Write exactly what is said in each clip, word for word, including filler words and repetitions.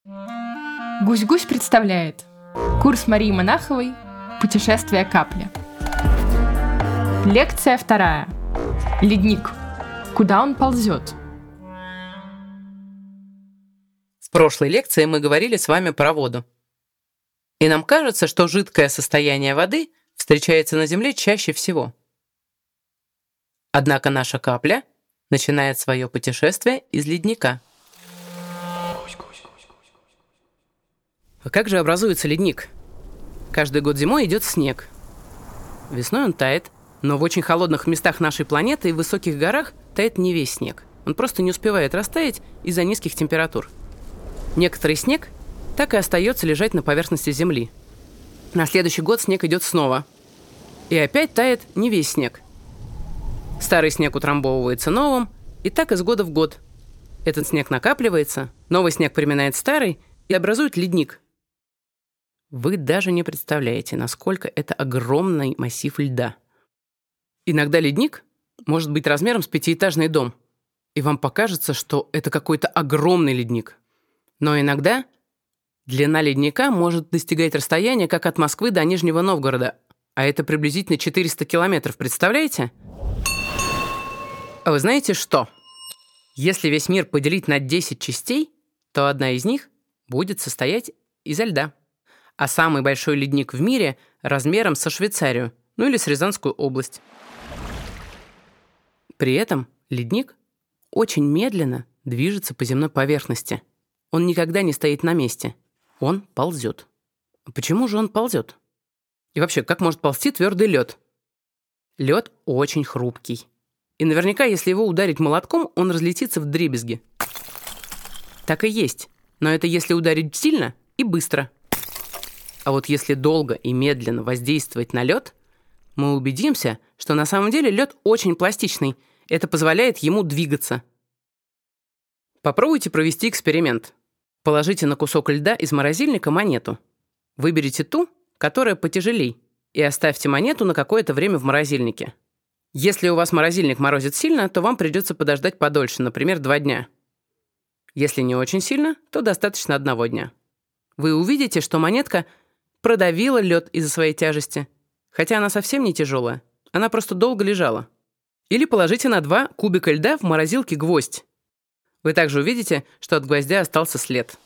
Гусь-гусь представляет курс Марии Монаховой «Путешествие капли». Лекция вторая. Ледник. Куда он ползет? В прошлой лекции мы говорили с вами про воду. И нам кажется, что жидкое состояние воды встречается на Земле чаще всего. Однако наша капля начинает свое путешествие из ледника. А как же образуется ледник? Каждый год зимой идет снег. Весной он тает, но в очень холодных местах нашей планеты и в высоких горах тает не весь снег. Он просто не успевает растаять из-за низких температур. Некоторый снег так и остается лежать на поверхности Земли. На следующий год снег идет снова. И опять тает не весь снег. Старый снег утрамбовывается новым, и так из года в год. Этот снег накапливается, новый снег приминает старый и образует ледник. Вы даже не представляете, насколько это огромный массив льда. Иногда ледник может быть размером с пятиэтажный дом, и вам покажется, что это какой-то огромный ледник. Но иногда длина ледника может достигать расстояния как от Москвы до Нижнего Новгорода, а это приблизительно четыреста километров, представляете? А вы знаете что? Если весь мир поделить на десять частей, то одна из них будет состоять изо льда. А самый большой ледник в мире размером со Швейцарию, ну или с Рязанскую область. При этом ледник очень медленно движется по земной поверхности. Он никогда не стоит на месте. Он ползет. Почему же он ползет? И вообще, как может ползти твердый лед? Лед очень хрупкий. И наверняка, если его ударить молотком, он разлетится вдребезги. Так и есть. Но это если ударить сильно и быстро. А вот если долго и медленно воздействовать на лед, мы убедимся, что на самом деле лед очень пластичный. Это позволяет ему двигаться. Попробуйте провести эксперимент. Положите на кусок льда из морозильника монету. Выберите ту, которая потяжелей, и оставьте монету на какое-то время в морозильнике. Если у вас морозильник морозит сильно, то вам придется подождать подольше, например, два дня. Если не очень сильно, то достаточно одного дня. Вы увидите, что монетка продавила лед из-за своей тяжести, хотя она совсем не тяжелая, она просто долго лежала. Или положите на два кубика льда в морозилке гвоздь. Вы также увидите, что от гвоздя остался след.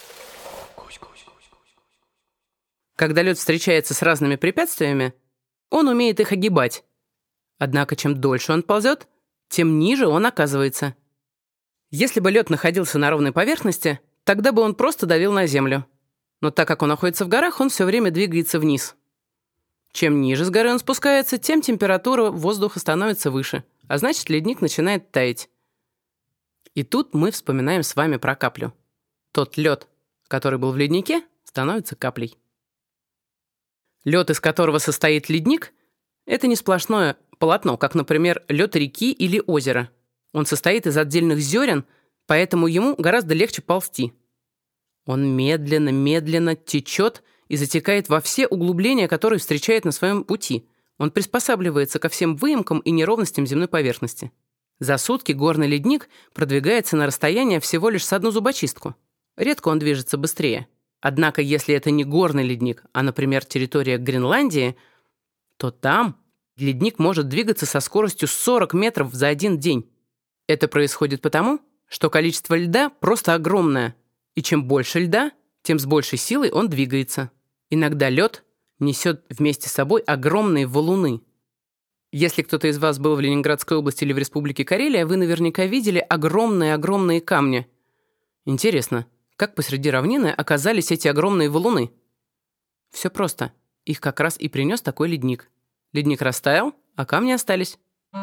Когда лед встречается с разными препятствиями, он умеет их огибать. Однако, чем дольше он ползет, тем ниже он оказывается. Если бы лед находился на ровной поверхности, тогда бы он просто давил на землю. Но так как он находится в горах, он все время двигается вниз. Чем ниже с горы он спускается, тем температура воздуха становится выше, а значит, ледник начинает таять. И тут мы вспоминаем с вами про каплю. Тот лед, который был в леднике, становится каплей. Лед, из которого состоит ледник, это не сплошное полотно, как, например, лед реки или озера. Он состоит из отдельных зерен, поэтому ему гораздо легче ползти. Он медленно-медленно течет и затекает во все углубления, которые встречает на своем пути. Он приспосабливается ко всем выемкам и неровностям земной поверхности. За сутки горный ледник продвигается на расстояние всего лишь с одну зубочистку. Редко он движется быстрее. Однако, если это не горный ледник, а, например, территория Гренландии, то там ледник может двигаться со скоростью сорок метров за один день. Это происходит потому, что количество льда просто огромное. И чем больше льда, тем с большей силой он двигается. Иногда лед несет вместе с собой огромные валуны. Если кто-то из вас был в Ленинградской области или в Республике Карелия, вы наверняка видели огромные-огромные камни. Интересно, как посреди равнины оказались эти огромные валуны? Все просто. Их как раз и принес такой ледник. Ледник растаял, а камни остались.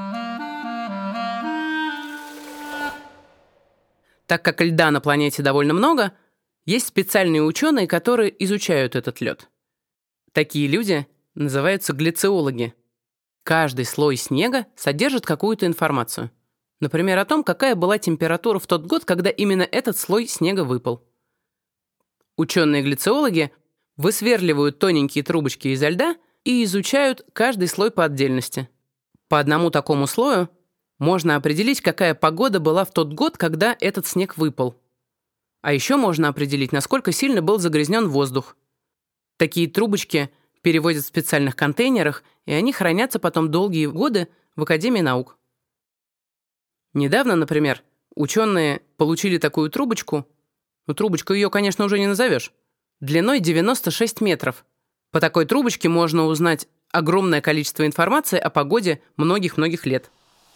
Так как льда на планете довольно много, есть специальные ученые, которые изучают этот лед. Такие люди называются глициологи. Каждый слой снега содержит какую-то информацию. Например, о том, какая была температура в тот год, когда именно этот слой снега выпал. Ученые-глициологи высверливают тоненькие трубочки изо льда и изучают каждый слой по отдельности. По одному такому слою можно определить, какая погода была в тот год, когда этот снег выпал. А еще можно определить, насколько сильно был загрязнен воздух. Такие трубочки перевозят в специальных контейнерах, и они хранятся потом долгие годы в Академии наук. Недавно, например, ученые получили такую трубочку, ну, трубочку ее, конечно, уже не назовешь, длиной девяносто шесть метров. По такой трубочке можно узнать огромное количество информации о погоде многих-многих лет.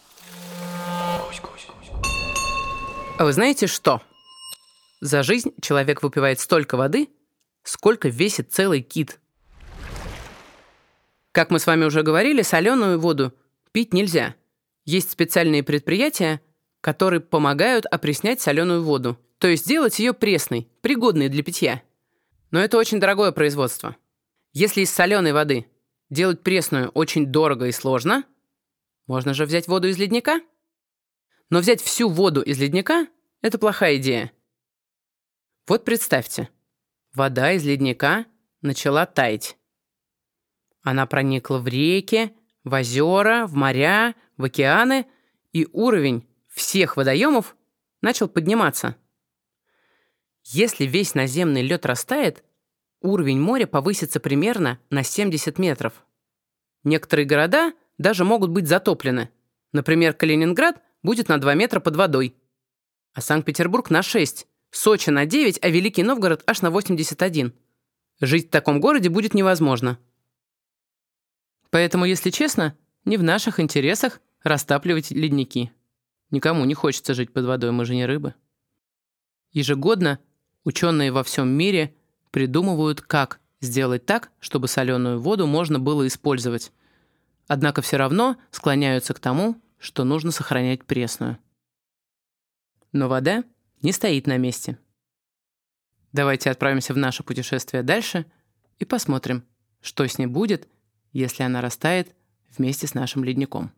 А вы знаете что? За жизнь человек выпивает столько воды, сколько весит целый кит. Как мы с вами уже говорили, соленую воду пить нельзя. Есть специальные предприятия, которые помогают опреснять соленую воду, то есть сделать ее пресной, пригодной для питья. Но это очень дорогое производство. Если из соленой воды делать пресную очень дорого и сложно, можно же взять воду из ледника. Но взять всю воду из ледника – это плохая идея. Вот представьте, вода из ледника начала таять. Она проникла в реки, в озера, в моря, в океаны, и уровень всех водоемов начал подниматься. Если весь наземный лед растает, уровень моря повысится примерно на семьдесят метров. Некоторые города даже могут быть затоплены. Например, Калининград будет на два метра под водой, а Санкт-Петербург на шесть, Сочи на девять, а Великий Новгород аж на восемьдесят один. Жить в таком городе будет невозможно. Поэтому, если честно, не в наших интересах растапливать ледники. Никому не хочется жить под водой, мы же не рыбы. Ежегодно ученые во всем мире придумывают, как сделать так, чтобы соленую воду можно было использовать. Однако все равно склоняются к тому, что нужно сохранять пресную. Но вода не стоит на месте. Давайте отправимся в наше путешествие дальше и посмотрим, что с ней будет, если она растает вместе с нашим ледником.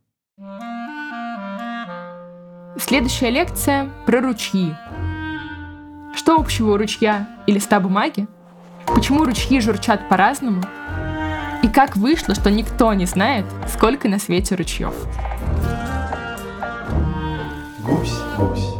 Следующая лекция про ручьи. Что общего у ручья и листа бумаги? Почему ручьи журчат по-разному? И как вышло, что никто не знает, сколько на свете ручьев? Гусь, гусь.